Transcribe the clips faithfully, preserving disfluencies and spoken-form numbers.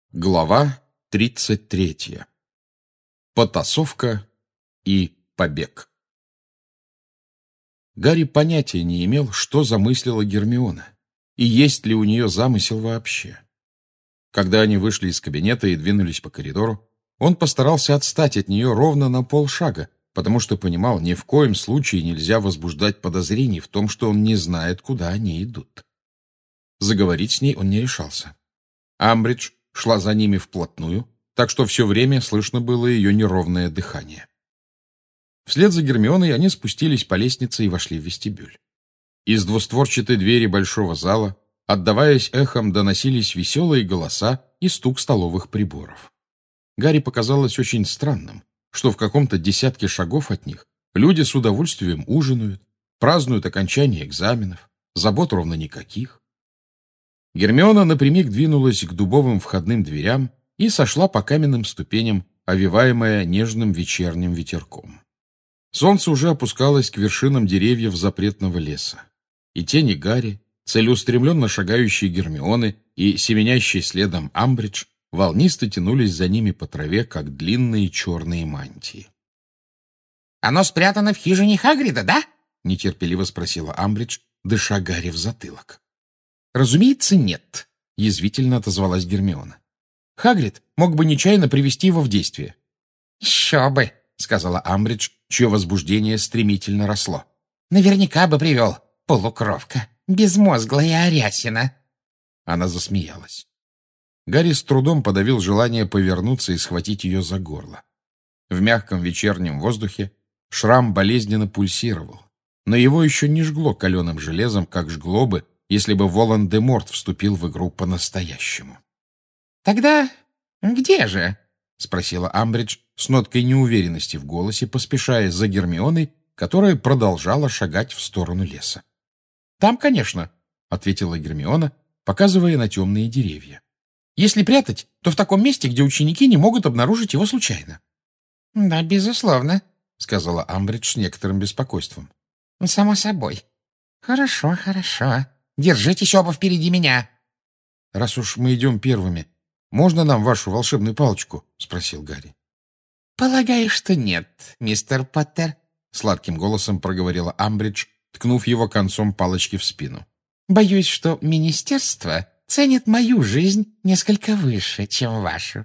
Глава тридцать третья. Потасовка и побег. Гарри понятия не имел, что замыслила Гермиона, и есть ли у нее замысел вообще. Когда они вышли из кабинета и двинулись по коридору, он постарался отстать от нее ровно на полшага, потому что понимал, ни в коем случае нельзя возбуждать подозрений в том, что он не знает, куда они идут. Заговорить с ней он не решался. Амбридж шла за ними вплотную, так что все время слышно было ее неровное дыхание. Вслед за Гермионой они спустились по лестнице и вошли в вестибюль. Из двустворчатой двери большого зала, отдаваясь эхом, доносились веселые голоса и стук столовых приборов. Гарри показалось очень странным, что в каком-то десятке шагов от них люди с удовольствием ужинают, празднуют окончание экзаменов, забот ровно никаких. Гермиона напрямик двинулась к дубовым входным дверям и сошла по каменным ступеням, овеваемая нежным вечерним ветерком. Солнце уже опускалось к вершинам деревьев запретного леса, и тени Гарри, целеустремленно шагающие Гермионы и семенящие следом Амбридж, волнисто тянулись за ними по траве, как длинные черные мантии. «Оно спрятано в хижине Хагрида, да?» — нетерпеливо спросила Амбридж, дыша Гарри в затылок. «Разумеется, нет», — язвительно отозвалась Гермиона. «Хагрид мог бы нечаянно привести его в действие». «Еще бы», — сказала Амбридж, чье возбуждение стремительно росло. «Наверняка бы привел, полукровка, безмозглая Арясина». Она засмеялась. Гарри с трудом подавил желание повернуться и схватить ее за горло. В мягком вечернем воздухе шрам болезненно пульсировал, но его еще не жгло каленым железом, как жгло бы, если бы Волан-де-Морт вступил в игру по-настоящему. «Тогда где же?» — спросила Амбридж с ноткой неуверенности в голосе, поспешая за Гермионой, которая продолжала шагать в сторону леса. «Там, конечно», — ответила Гермиона, показывая на темные деревья. «Если прятать, то в таком месте, где ученики не могут обнаружить его случайно». «Да, безусловно», — сказала Амбридж с некоторым беспокойством. «Само собой. Хорошо, хорошо. Держитесь оба впереди меня». «Раз уж мы идем первыми, можно нам вашу волшебную палочку?» — спросил Гарри. «Полагаю, что нет, мистер Поттер», — сладким голосом проговорила Амбридж, ткнув его концом палочки в спину. «Боюсь, что министерство ценит мою жизнь несколько выше, чем вашу».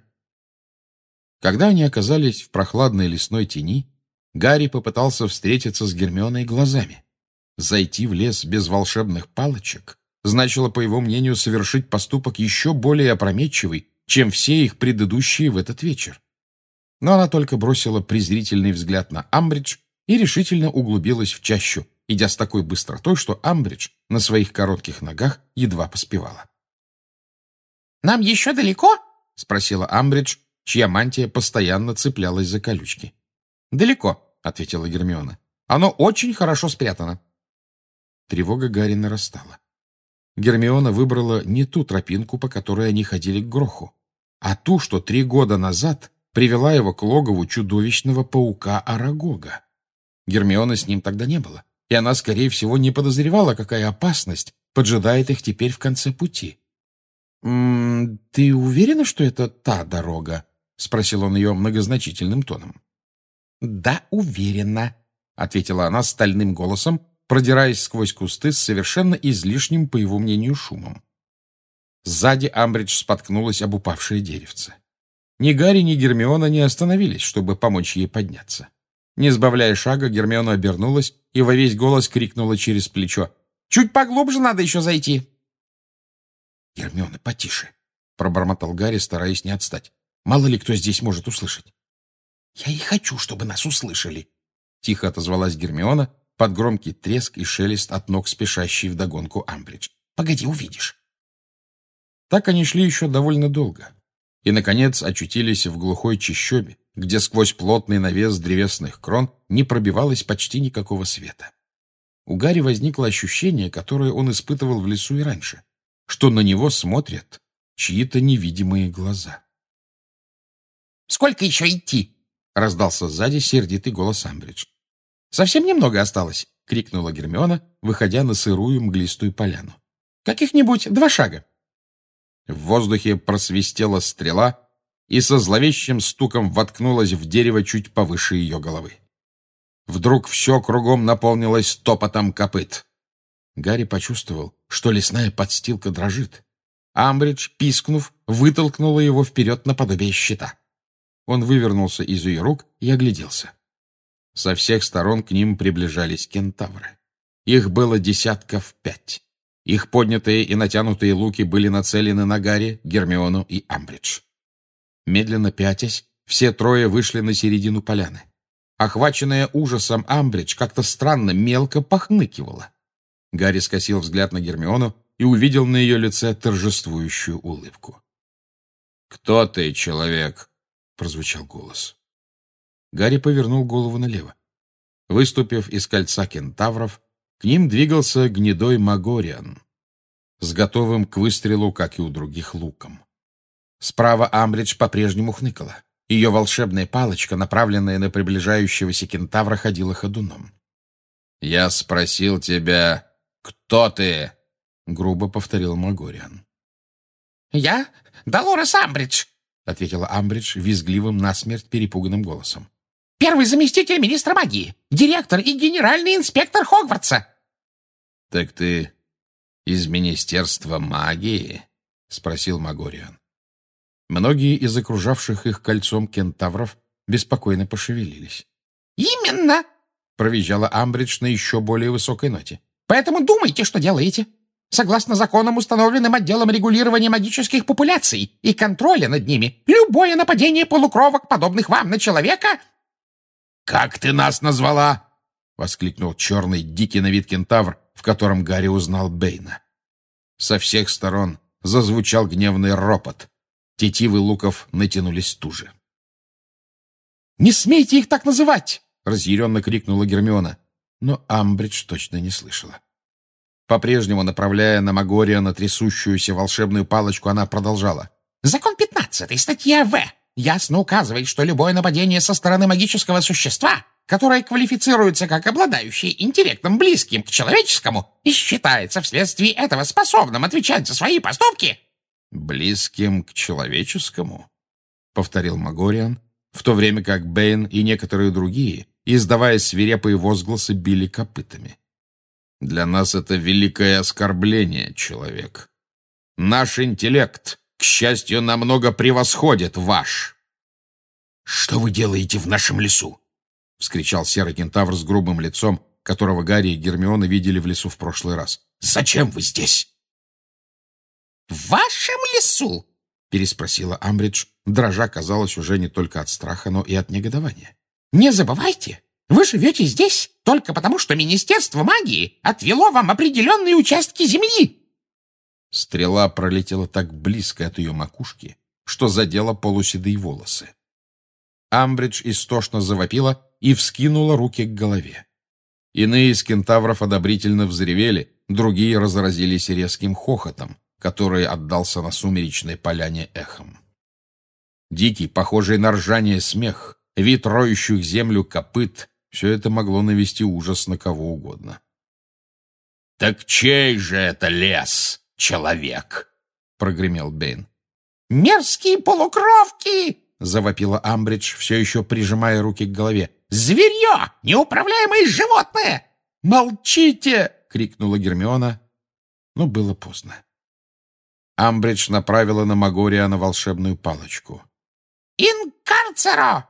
Когда они оказались в прохладной лесной тени, Гарри попытался встретиться с Гермионой глазами. Зайти в лес без волшебных палочек значило, по его мнению, совершить поступок еще более опрометчивый, чем все их предыдущие в этот вечер. Но она только бросила презрительный взгляд на Амбридж и решительно углубилась в чащу, идя с такой быстротой, что Амбридж на своих коротких ногах едва поспевала. «Нам еще далеко?» — спросила Амбридж, чья мантия постоянно цеплялась за колючки. «Далеко», — ответила Гермиона. «Оно очень хорошо спрятано». Тревога Гарри нарастала. Гермиона выбрала не ту тропинку, по которой они ходили к Гроху, а ту, что три года назад привела его к логову чудовищного паука Арагога. Гермионы с ним тогда не было, и она, скорее всего, не подозревала, какая опасность поджидает их теперь в конце пути. «М -м, «Ты уверена, что это та дорога?» — спросил он ее многозначительным тоном. «Да, уверена», — ответила она стальным голосом, продираясь сквозь кусты с совершенно излишним, по его мнению, шумом. Сзади Амбридж споткнулась об упавшее деревце. Ни Гарри, ни Гермиона не остановились, чтобы помочь ей подняться. Не сбавляя шага, Гермиона обернулась и во весь голос крикнула через плечо: «Чуть поглубже надо еще зайти!» «Гермиона, потише!» — пробормотал Гарри, стараясь не отстать. «Мало ли кто здесь может услышать». «Я и хочу, чтобы нас услышали!» — тихо отозвалась Гермиона под громкий треск и шелест от ног спешащей вдогонку Амбридж. «Погоди, увидишь!» Так они шли еще довольно долго. И, наконец, очутились в глухой чащобе, где сквозь плотный навес древесных крон не пробивалось почти никакого света. У Гарри возникло ощущение, которое он испытывал в лесу и раньше, что на него смотрят чьи-то невидимые глаза. «Сколько еще идти?» — раздался сзади сердитый голос Амбридж. «Совсем немного осталось!» — крикнула Гермиона, выходя на сырую мглистую поляну. «Каких-нибудь два шага!» В воздухе просвистела стрела и со зловещим стуком воткнулась в дерево чуть повыше ее головы. Вдруг все кругом наполнилось топотом копыт. Гарри почувствовал, что лесная подстилка дрожит. Амбридж, пискнув, вытолкнула его вперед наподобие щита. Он вывернулся из ее рук и огляделся. Со всех сторон к ним приближались кентавры. Их было десятков пять. Их поднятые и натянутые луки были нацелены на Гарри, Гермиону и Амбридж. Медленно пятясь, все трое вышли на середину поляны. Охваченная ужасом Амбридж как-то странно мелко похныкивала. Гарри скосил взгляд на Гермиону и увидел на ее лице торжествующую улыбку. «Кто ты, человек?» — прозвучал голос. Гарри повернул голову налево. Выступив из кольца кентавров, к ним двигался гнедой Магориан с готовым к выстрелу, как и у других, луком. Справа Амбридж по-прежнему хныкала. Ее волшебная палочка, направленная на приближающегося кентавра, ходила ходуном. «Я спросил тебя, кто ты?» — грубо повторил Магориан. «Я Долорес Амбридж», — ответила Амбридж визгливым насмерть перепуганным голосом. «Первый заместитель министра магии, директор и генеральный инспектор Хогвартса». «Так ты из Министерства магии?» — спросил Магориан. Многие из окружавших их кольцом кентавров беспокойно пошевелились. «Именно!» — провизжала Амбридж на еще более высокой ноте. «Поэтому думайте, что делаете. Согласно законам, установленным отделом регулирования магических популяций и контроля над ними, любое нападение полукровок, подобных вам на человека...» «Как ты нас назвала?» — воскликнул черный дикий на вид кентавр, в котором Гарри узнал Бэйна. Со всех сторон зазвучал гневный ропот. Тетивы луков натянулись туже. «Не смейте их так называть!» — разъяренно крикнула Гермиона, но Амбридж точно не слышала. По-прежнему, направляя на Магориана трясущуюся волшебную палочку, она продолжала. «Закон пятнадцатый, статья В, ясно указывает, что любое нападение со стороны магического существа, которое квалифицируется как обладающее интеллектом, близким к человеческому, и считается вследствие этого способным отвечать за свои поступки...» «Близким к человеческому?» — повторил Магориан, в то время как Бэйн и некоторые другие, издавая свирепые возгласы, били копытами. «Для нас это великое оскорбление, человек. Наш интеллект, к счастью, намного превосходит ваш». «Что вы делаете в нашем лесу?» — вскричал серый кентавр с грубым лицом, которого Гарри и Гермиона видели в лесу в прошлый раз. «Зачем вы здесь?» «В вашем лесу?» — переспросила Амбридж, дрожа, казалось, уже не только от страха, но и от негодования. «Не забывайте, вы живете здесь только потому, что Министерство магии отвело вам определенные участки земли». Стрела пролетела так близко от ее макушки, что задела полуседые волосы. Амбридж истошно завопила и вскинула руки к голове. Иные из кентавров одобрительно взревели, другие разразились резким хохотом, который отдался на сумеречной поляне эхом. Дикий, похожий на ржание смех, вид роющих землю копыт — все это могло навести ужас на кого угодно. «Так чей же это лес, человек?» — прогремел Бэйн. «Мерзкие полукровки!» — завопила Амбридж, все еще прижимая руки к голове. «Зверье! Неуправляемое животное!» «Молчите!» — крикнула Гермиона, но было поздно. Амбридж направила на Магориана волшебную палочку. «Инкарцеро!»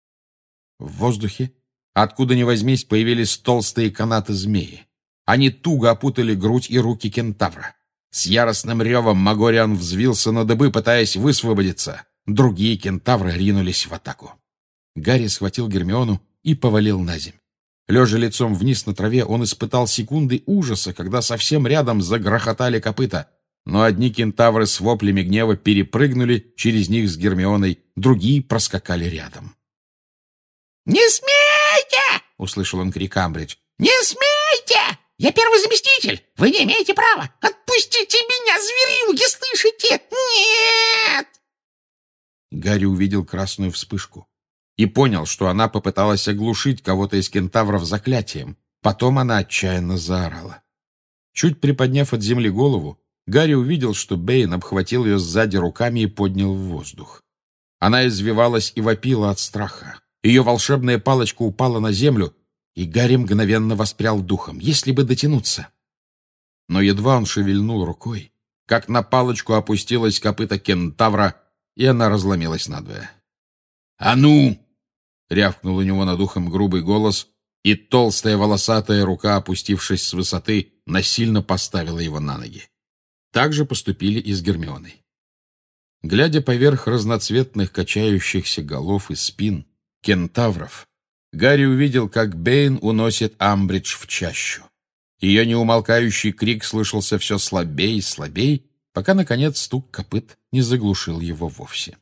В воздухе, откуда ни возьмись, появились толстые канаты змеи. Они туго опутали грудь и руки кентавра. С яростным ревом Магориан взвился на дыбы, пытаясь высвободиться. Другие кентавры ринулись в атаку. Гарри схватил Гермиону и повалил на земь. Лежа лицом вниз на траве, он испытал секунды ужаса, когда совсем рядом загрохотали копыта. Но одни кентавры с воплями гнева перепрыгнули через них с Гермионой, другие проскакали рядом. «Не смейте!» — услышал он крик Амбридж. «Не смейте! Я первый заместитель! Вы не имеете права! Отпустите меня, зверюги, слышите? Нет!» Гарри увидел красную вспышку и понял, что она попыталась оглушить кого-то из кентавров заклятием. Потом она отчаянно заорала. Чуть приподняв от земли голову, Гарри увидел, что Бэйн обхватил ее сзади руками и поднял в воздух. Она извивалась и вопила от страха. Ее волшебная палочка упала на землю, и Гарри мгновенно воспрял духом, если бы дотянуться. Но едва он шевельнул рукой, как на палочку опустилась копыта кентавра, и она разломилась надвое. «А ну!» — рявкнул у него над ухом грубый голос, и толстая волосатая рука, опустившись с высоты, насильно поставила его на ноги. Так же поступили и с Гермионой. Глядя поверх разноцветных качающихся голов и спин кентавров, Гарри увидел, как Бэйн уносит Амбридж в чащу. Ее неумолкающий крик слышался все слабей и слабей, пока, наконец, стук копыт не заглушил его вовсе.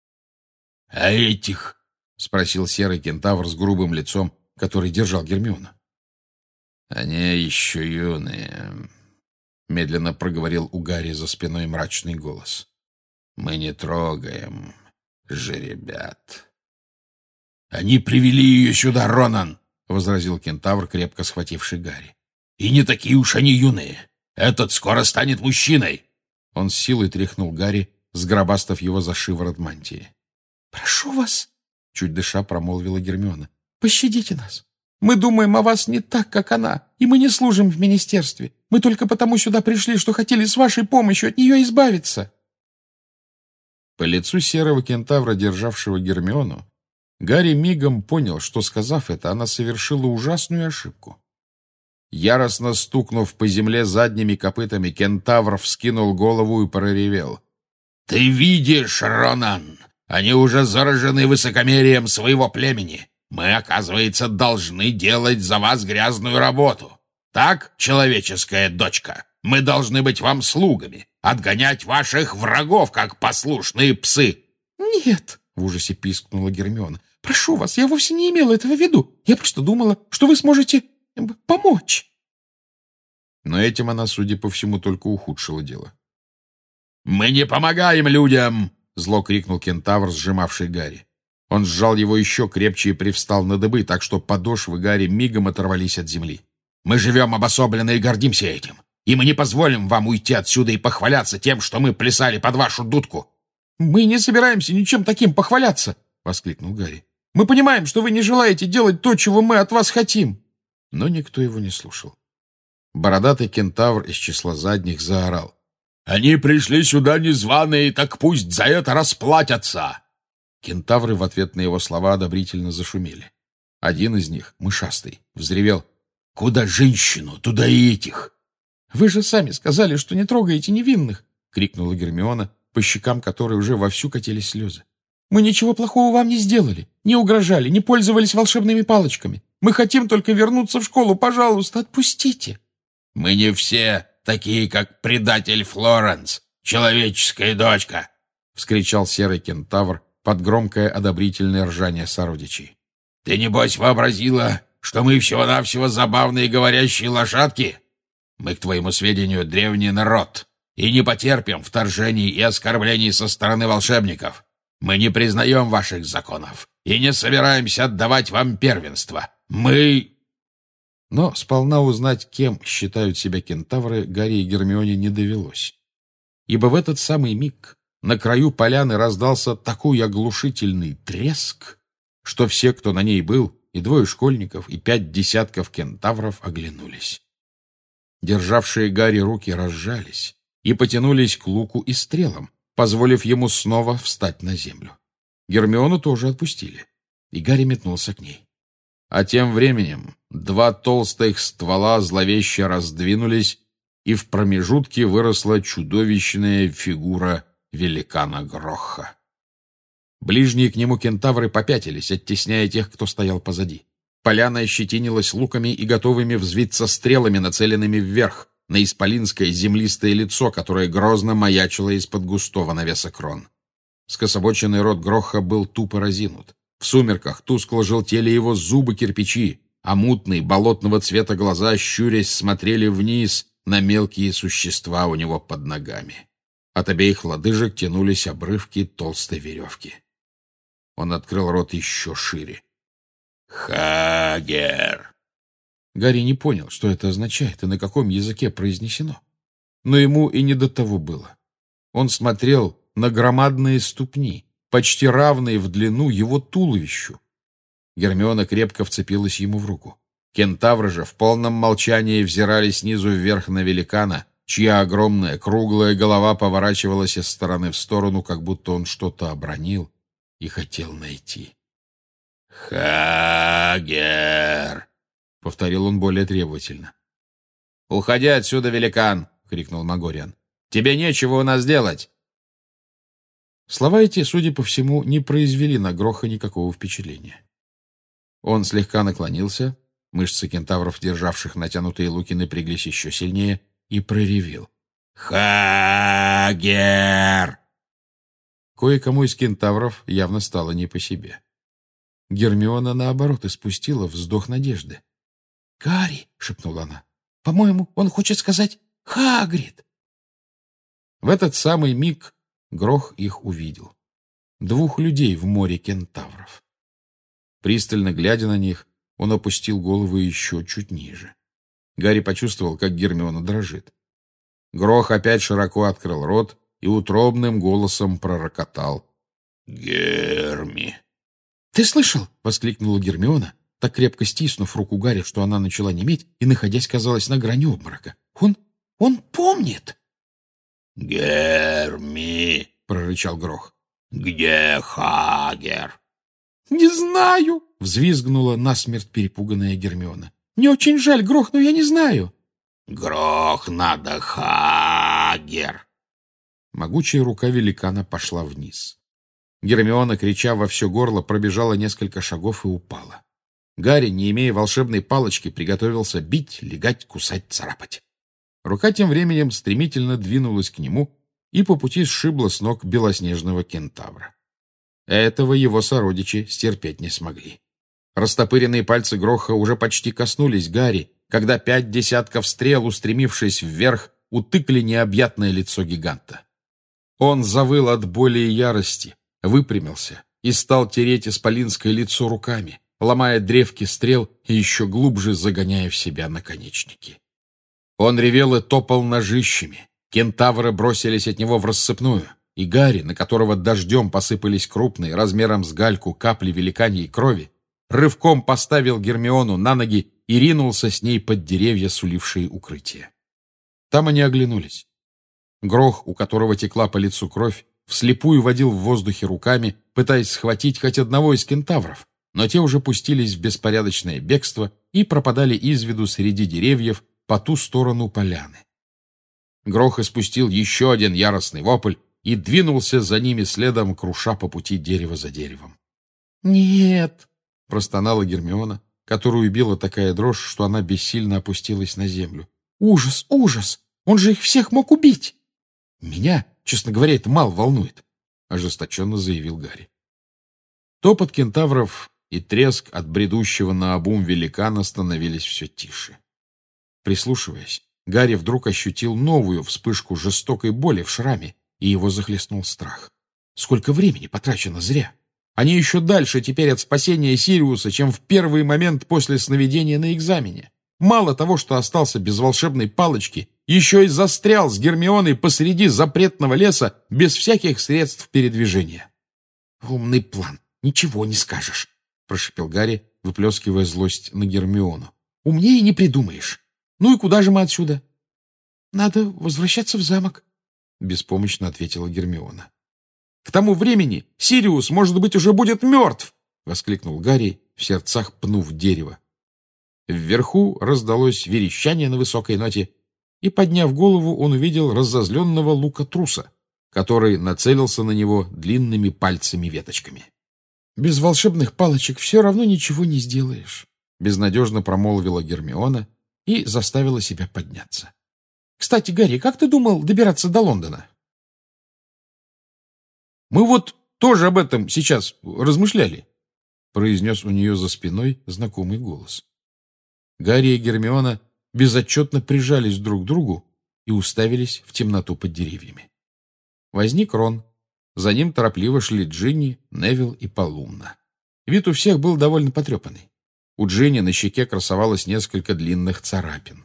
— А этих? — спросил серый кентавр с грубым лицом, который держал Гермиону. — Они еще юные, — медленно проговорил у Гарри за спиной мрачный голос. — Мы не трогаем жеребят. — Они привели ее сюда, Ронан, — возразил кентавр, крепко схвативший Гарри. — И не такие уж они юные. Этот скоро станет мужчиной. Он с силой тряхнул Гарри, сгробастав его за шиворот мантии. — Прошу вас, — чуть дыша промолвила Гермиона, — пощадите нас. Мы думаем о вас не так, как она, и мы не служим в министерстве. Мы только потому сюда пришли, что хотели с вашей помощью от нее избавиться. По лицу серого кентавра, державшего Гермиону, Гарри мигом понял, что, сказав это, она совершила ужасную ошибку. Яростно стукнув по земле задними копытами, кентавр вскинул голову и проревел. — Ты видишь, Ронан, они уже заражены высокомерием своего племени. Мы, оказывается, должны делать за вас грязную работу. Так, человеческая дочка, мы должны быть вам слугами, отгонять ваших врагов, как послушные псы. — Нет, — в ужасе пискнула Гермиона, — прошу вас, я вовсе не имела этого в виду. Я просто думала, что вы сможете помочь. Но этим она, судя по всему, только ухудшила дело. — Мы не помогаем людям! — зло крикнул кентавр, сжимавший Гарри. Он сжал его еще крепче и привстал на дыбы, так что подошвы Гарри мигом оторвались от земли. «Мы живем обособленно и гордимся этим, и мы не позволим вам уйти отсюда и похваляться тем, что мы плясали под вашу дудку». «Мы не собираемся ничем таким похваляться!» — воскликнул Гарри. «Мы понимаем, что вы не желаете делать то, чего мы от вас хотим». Но никто его не слушал. Бородатый кентавр из числа задних заорал. «Они пришли сюда незваные, так пусть за это расплатятся!» Кентавры в ответ на его слова одобрительно зашумели. Один из них, мышастый, взревел. «Куда женщину, туда и этих!» «Вы же сами сказали, что не трогаете невинных!» — крикнула Гермиона, по щекам которой уже вовсю катились слезы. «Мы ничего плохого вам не сделали, не угрожали, не пользовались волшебными палочками. Мы хотим только вернуться в школу. Пожалуйста, отпустите!» «Мы не все такие, как предатель Флоренс, человеческая дочка!» — вскричал серый кентавр под громкое одобрительное ржание сородичей. «Ты, небось, вообразила, что мы всего-навсего забавные говорящие лошадки? Мы, к твоему сведению, древний народ, и не потерпим вторжений и оскорблений со стороны волшебников. Мы не признаем ваших законов и не собираемся отдавать вам первенство. Мы...» Но сполна узнать, кем считают себя кентавры, Гарри и Гермионе не довелось. Ибо в этот самый миг на краю поляны раздался такой оглушительный треск, что все, кто на ней был, и двое школьников, и пять десятков кентавров оглянулись. Державшие Гарри руки разжались и потянулись к луку и стрелам, позволив ему снова встать на землю. Гермиону тоже отпустили, и Гарри метнулся к ней. А тем временем два толстых ствола зловеще раздвинулись, и в промежутке выросла чудовищная фигура великана Грохха. Ближние к нему кентавры попятились, оттесняя тех, кто стоял позади. Поляна ощетинилась луками и готовыми взвиться стрелами, нацеленными вверх, на исполинское землистое лицо, которое грозно маячило из-под густого навеса крон. Скособоченный рот Грохха был тупо разинут. В сумерках тускло желтели его зубы-кирпичи, а мутные болотного цвета глаза, щурясь, смотрели вниз на мелкие существа у него под ногами. От обеих лодыжек тянулись обрывки толстой веревки. Он открыл рот еще шире. «Хагер!» Гарри не понял, что это означает и на каком языке произнесено. но ему и не до того было. Он смотрел на громадные ступни, почти равные в длину его туловищу. Гермиона крепко вцепилась ему в руку. Кентавры же в полном молчании взирали снизу вверх на великана, чья огромная круглая голова поворачивалась из стороны в сторону, как будто он что-то обронил и хотел найти. «Хагер!» — повторил он более требовательно. «Уходи отсюда, великан!» — крикнул Магориан. «Тебе нечего у нас делать!» Слова эти, судя по всему, не произвели на Гроха никакого впечатления. Он слегка наклонился, мышцы кентавров, державших натянутые луки, напряглись еще сильнее, и проревел. «Хагер!» Кое-кому из кентавров явно стало не по себе. Гермиона, наоборот, испустила вздох надежды. «Гарри!» — шепнула она. «По-моему, он хочет сказать Хагрид!» В этот самый миг Грох их увидел. Двух людей в море кентавров. Пристально глядя на них, он опустил голову еще чуть ниже. Гарри почувствовал, как Гермиона дрожит. Грох опять широко открыл рот и утробным голосом пророкотал. «Герми!» «Ты слышал?» — воскликнула Гермиона, так крепко стиснув руку Гарри, что она начала неметь и, находясь, казалось, на грани обморока. «Он... он помнит!» «Герми!» — прорычал Грох. «Где Хагер?» «Не знаю!» — взвизгнула насмерть перепуганная Гермиона. «Мне очень жаль, Грох, но я не знаю». «Грох, надо Хагер!» Могучая рука великана пошла вниз. Гермиона, крича во все горло, пробежала несколько шагов и упала. Гарри, не имея волшебной палочки, приготовился бить, легать, кусать, царапать. Рука тем временем стремительно двинулась к нему и по пути сшибла с ног белоснежного кентавра. Этого его сородичи стерпеть не смогли. Растопыренные пальцы Гроха уже почти коснулись Гарри, когда пять десятков стрел, устремившись вверх, утыкли необъятное лицо гиганта. Он завыл от боли и ярости, выпрямился и стал тереть исполинское лицо руками, ломая древки стрел и еще глубже загоняя в себя наконечники. Он ревел и топал ножищами. Кентавры бросились от него в рассыпную, и Гарри, на которого дождем посыпались крупные, размером с гальку, капли великаньей крови, рывком поставил Гермиону на ноги и ринулся с ней под деревья, сулившие укрытие. Там они оглянулись. Грох, у которого текла по лицу кровь, вслепую водил в воздухе руками, пытаясь схватить хоть одного из кентавров, но те уже пустились в беспорядочное бегство и пропадали из виду среди деревьев по ту сторону поляны. Грох испустил еще один яростный вопль и двинулся за ними следом, круша по пути дерево за деревом. «Нет!» — простонала Гермиона, которую била такая дрожь, что она бессильно опустилась на землю. «Ужас, ужас! Он же их всех мог убить!» «Меня, честно говоря, это мало волнует», — ожесточенно заявил Гарри. Топот кентавров и треск от бредущего наобум великана становились все тише. Прислушиваясь, Гарри вдруг ощутил новую вспышку жестокой боли в шраме, и его захлестнул страх. Сколько времени потрачено зря! Они еще дальше теперь от спасения Сириуса, чем в первый момент после сновидения на экзамене. Мало того, что остался без волшебной палочки, еще и застрял с Гермионой посреди запретного леса без всяких средств передвижения. «Умный план, ничего не скажешь», — прошепел Гарри, выплескивая злость на Гермиону. «Умнее не придумаешь. Ну и куда же мы отсюда?» «Надо возвращаться в замок», — беспомощно ответила Гермиона. «К тому времени Сириус, может быть, уже будет мертв!» — воскликнул Гарри, в сердцах пнув дерево. Вверху раздалось верещание на высокой ноте, и, подняв голову, он увидел разозленного лука-труса, который нацелился на него длинными пальцами-веточками. «Без волшебных палочек все равно ничего не сделаешь», — безнадежно промолвила Гермиона и заставила себя подняться. «Кстати, Гарри, как ты думал добираться до Лондона?» «Мы вот тоже об этом сейчас размышляли», — произнес у нее за спиной знакомый голос. Гарри и Гермиона безотчетно прижались друг к другу и уставились в темноту под деревьями. Возник Рон. За ним торопливо шли Джинни, Невилл и Полумна. Вид у всех был довольно потрепанный. У Джинни на щеке красовалось несколько длинных царапин.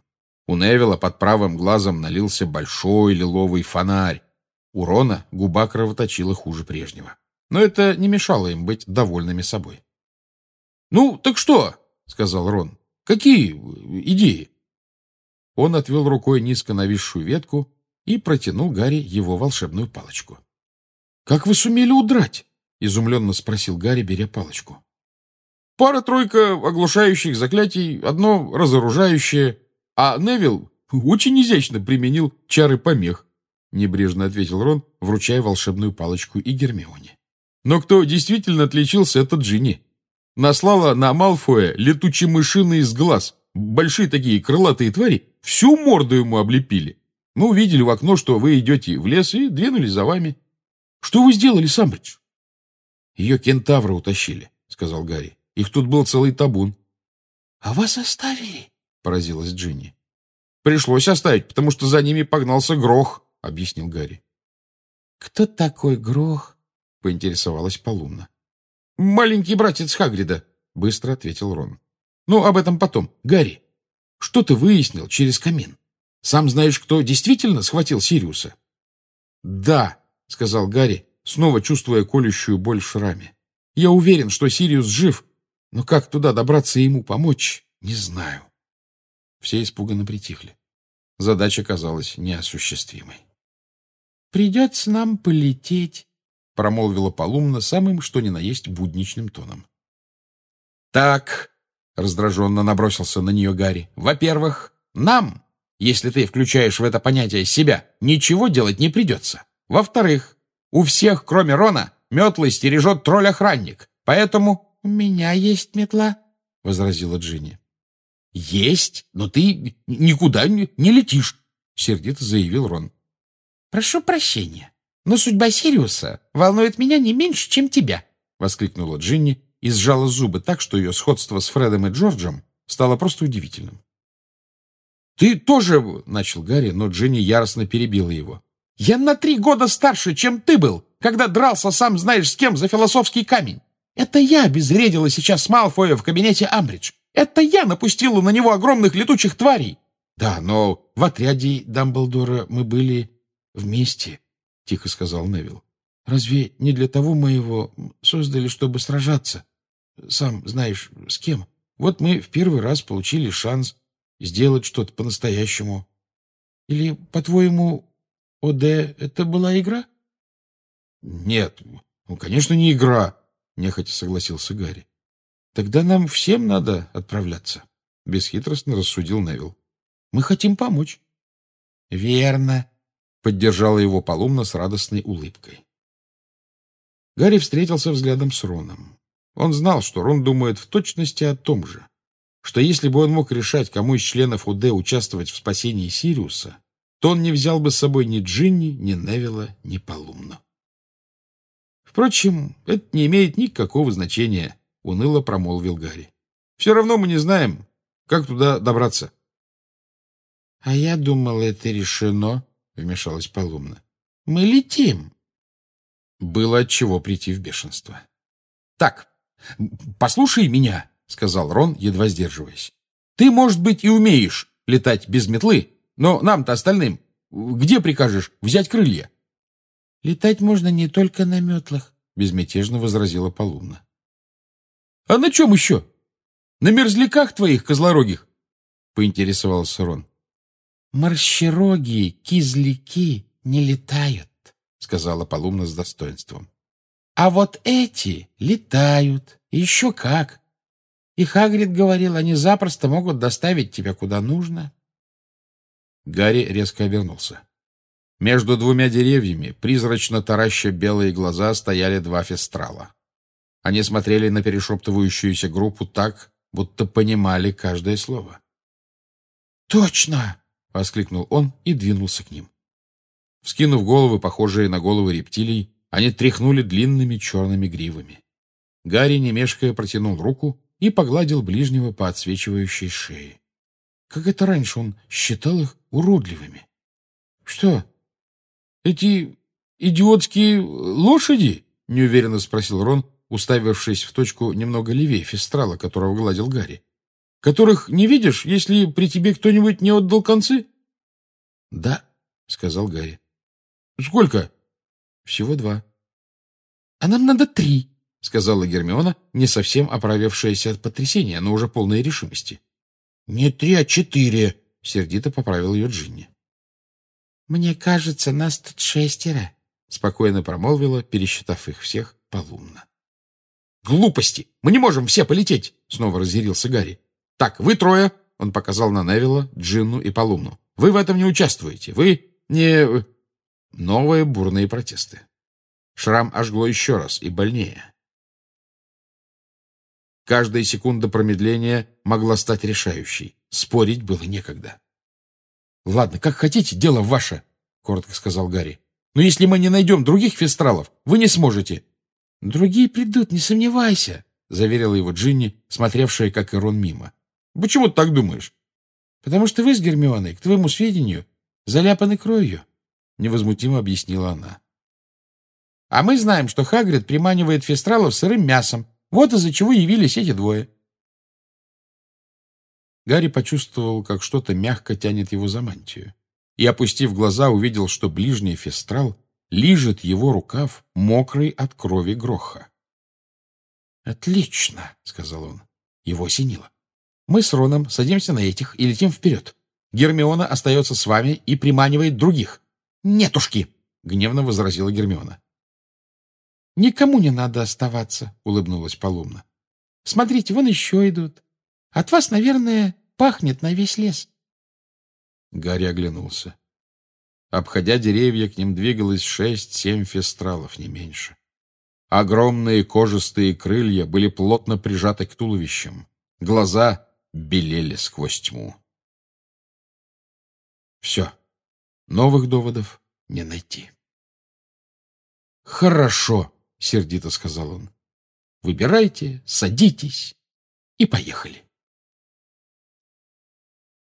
У Невилла под правым глазом налился большой лиловый фонарь. У Рона губа кровоточила хуже прежнего. Но это не мешало им быть довольными собой. «Ну, так что?» — сказал Рон. «Какие идеи?» Он отвел рукой низко нависшую ветку и протянул Гарри его волшебную палочку. «Как вы сумели удрать?» — изумленно спросил Гарри, беря палочку. «Пара-тройка оглушающих заклятий, одно разоружающее, а Невилл очень изящно применил чары помех», — небрежно ответил Рон, вручая волшебную палочку и Гермионе. «Но кто действительно отличился, это Джинни. Наслала на Малфоя летучие мышины из глаз, большие такие крылатые твари, всю морду ему облепили. Мы увидели в окно, что вы идете в лес, и двинулись за вами. Что вы сделали, Самбридж?» «Ее кентавры утащили», — сказал Гарри. «Их тут был целый табун». «А вас оставили?» — поразилась Джинни. «Пришлось оставить, потому что за ними погнался Грох», — объяснил Гарри. «Кто такой Грох?» — поинтересовалась Полумна. «Маленький братец Хагрида», — быстро ответил Рон. «Ну, об этом потом. Гарри, что ты выяснил через камин? Сам знаешь, кто действительно схватил Сириуса?» «Да», — сказал Гарри, снова чувствуя колющую боль в шраме. «Я уверен, что Сириус жив, но как туда добраться и ему помочь, не знаю». Все испуганно притихли. Задача казалась неосуществимой. «Придется нам полететь», — промолвила Полумна самым что ни на есть будничным тоном. «Так», — раздраженно набросился на нее Гарри, — «во-первых, нам, если ты включаешь в это понятие себя, ничего делать не придется. Во-вторых, у всех, кроме Рона, метлы стережет тролль-охранник, поэтому...» «У меня есть метла», — возразила Джинни. «Есть, но ты никуда не летишь», — сердито заявил Рон. «Прошу прощения, но судьба Сириуса волнует меня не меньше, чем тебя», — воскликнула Джинни и сжала зубы так, что ее сходство с Фредом и Джорджем стало просто удивительным. «Ты тоже...» — начал Гарри, но Джинни яростно перебила его. «Я на три года старше, чем ты был, когда дрался сам знаешь с кем за философский камень. Это я обезвредила сейчас Малфоя в кабинете Амбридж. Это я напустила на него огромных летучих тварей». «Да, но в отряде Дамблдора мы были вместе», — тихо сказал Невилл. «Разве не для того мы его создали, чтобы сражаться? Сам знаешь, с кем? Вот мы в первый раз получили шанс сделать что-то по-настоящему. Или, по-твоему, ОД — это была игра?» «Нет, ну, конечно, не игра», — нехотя согласился Гарри. «Тогда нам всем надо отправляться», — бесхитростно рассудил Невилл. «Мы хотим помочь». «Верно», — поддержала его Полумна с радостной улыбкой. Гарри встретился взглядом с Роном. Он знал, что Рон думает в точности о том же, что если бы он мог решать, кому из членов ОД участвовать в спасении Сириуса, то он не взял бы с собой ни Джинни, ни Невилла, ни Полумну. «Впрочем, это не имеет никакого значения», — уныло промолвил Гарри. «Все равно мы не знаем, как туда добраться». «А я думал, это решено», — вмешалась Полумна. «Мы летим». Было от чего прийти в бешенство. «Так, послушай меня», — сказал Рон, едва сдерживаясь. «Ты, может быть, и умеешь летать без метлы, но нам-то остальным где прикажешь взять крылья?» «Летать можно не только на метлах», — безмятежно возразила Полумна. «А на чем еще? На мерзляках твоих козлорогих?» — поинтересовался Рон. «Морщерогие кизляки не летают», — сказала Полумна с достоинством. «А вот эти летают, и еще как. И Хагрид говорил, они запросто могут доставить тебя куда нужно». Гарри резко обернулся. Между двумя деревьями, призрачно тараща белые глаза, стояли два фестрала. Они смотрели на перешептывающуюся группу так, будто понимали каждое слово. «Точно!» — воскликнул он и двинулся к ним. Вскинув головы, похожие на головы рептилий, они тряхнули длинными черными гривами. Гарри, не мешкая, протянул руку и погладил ближнего по отсвечивающей шее. Как это раньше он считал их уродливыми? «Что, эти идиотские лошади?» — неуверенно спросил Рон, уставившись в точку немного левее фестрала, которого гладил Гарри. которых не видишь, если при тебе кто-нибудь не отдал концы? — Да, — сказал Гарри. — Сколько? — Всего два. — А нам надо три, — сказала Гермиона, не совсем оправившаяся от потрясения, но уже полной решимости. — Не три, а четыре, — сердито поправил ее Джинни. — Мне кажется, нас тут шестеро, — спокойно промолвила, пересчитав их всех полумно. — Глупости! Мы не можем все полететь! — снова разъярился Гарри. — Так, вы трое, — он показал на Невилла, Джинну и Полумну. — Вы в этом не участвуете. Вы не... Новые бурные протесты. Шрам ожгло еще раз и больнее. Каждая секунда промедления могла стать решающей. Спорить было некогда. — Ладно, как хотите, дело ваше, — коротко сказал Гарри. — Но если мы не найдем других фестралов, вы не сможете. — Другие придут, не сомневайся, — заверила его Джинни, смотревшая, как и Рон, мимо. — Почему ты так думаешь? — Потому что вы с Гермионой, к твоему сведению, заляпаны кровью, — невозмутимо объяснила она. — А мы знаем, что Хагрид приманивает фестралов сырым мясом. Вот из-за чего явились эти двое. Гарри почувствовал, как что-то мягко тянет его за мантию, и, опустив глаза, увидел, что ближний фестрал лижет его рукав, мокрый от крови Гроха. «Отлично», — сказал он. Его осенило. «Мы с Роном садимся на этих и летим вперед. Гермиона остается с вами и приманивает других». «Нетушки!» — гневно возразила Гермиона. «Никому не надо оставаться», — улыбнулась Полумна. «Смотрите, вон еще идут. От вас, наверное, пахнет на весь лес». Гарри оглянулся. Обходя деревья, к ним двигалось шесть-семь фестралов, не меньше. Огромные кожистые крылья были плотно прижаты к туловищам. Глаза белели сквозь тьму. Все. Новых доводов не найти. «Хорошо», — сердито сказал он. «Выбирайте, садитесь и поехали».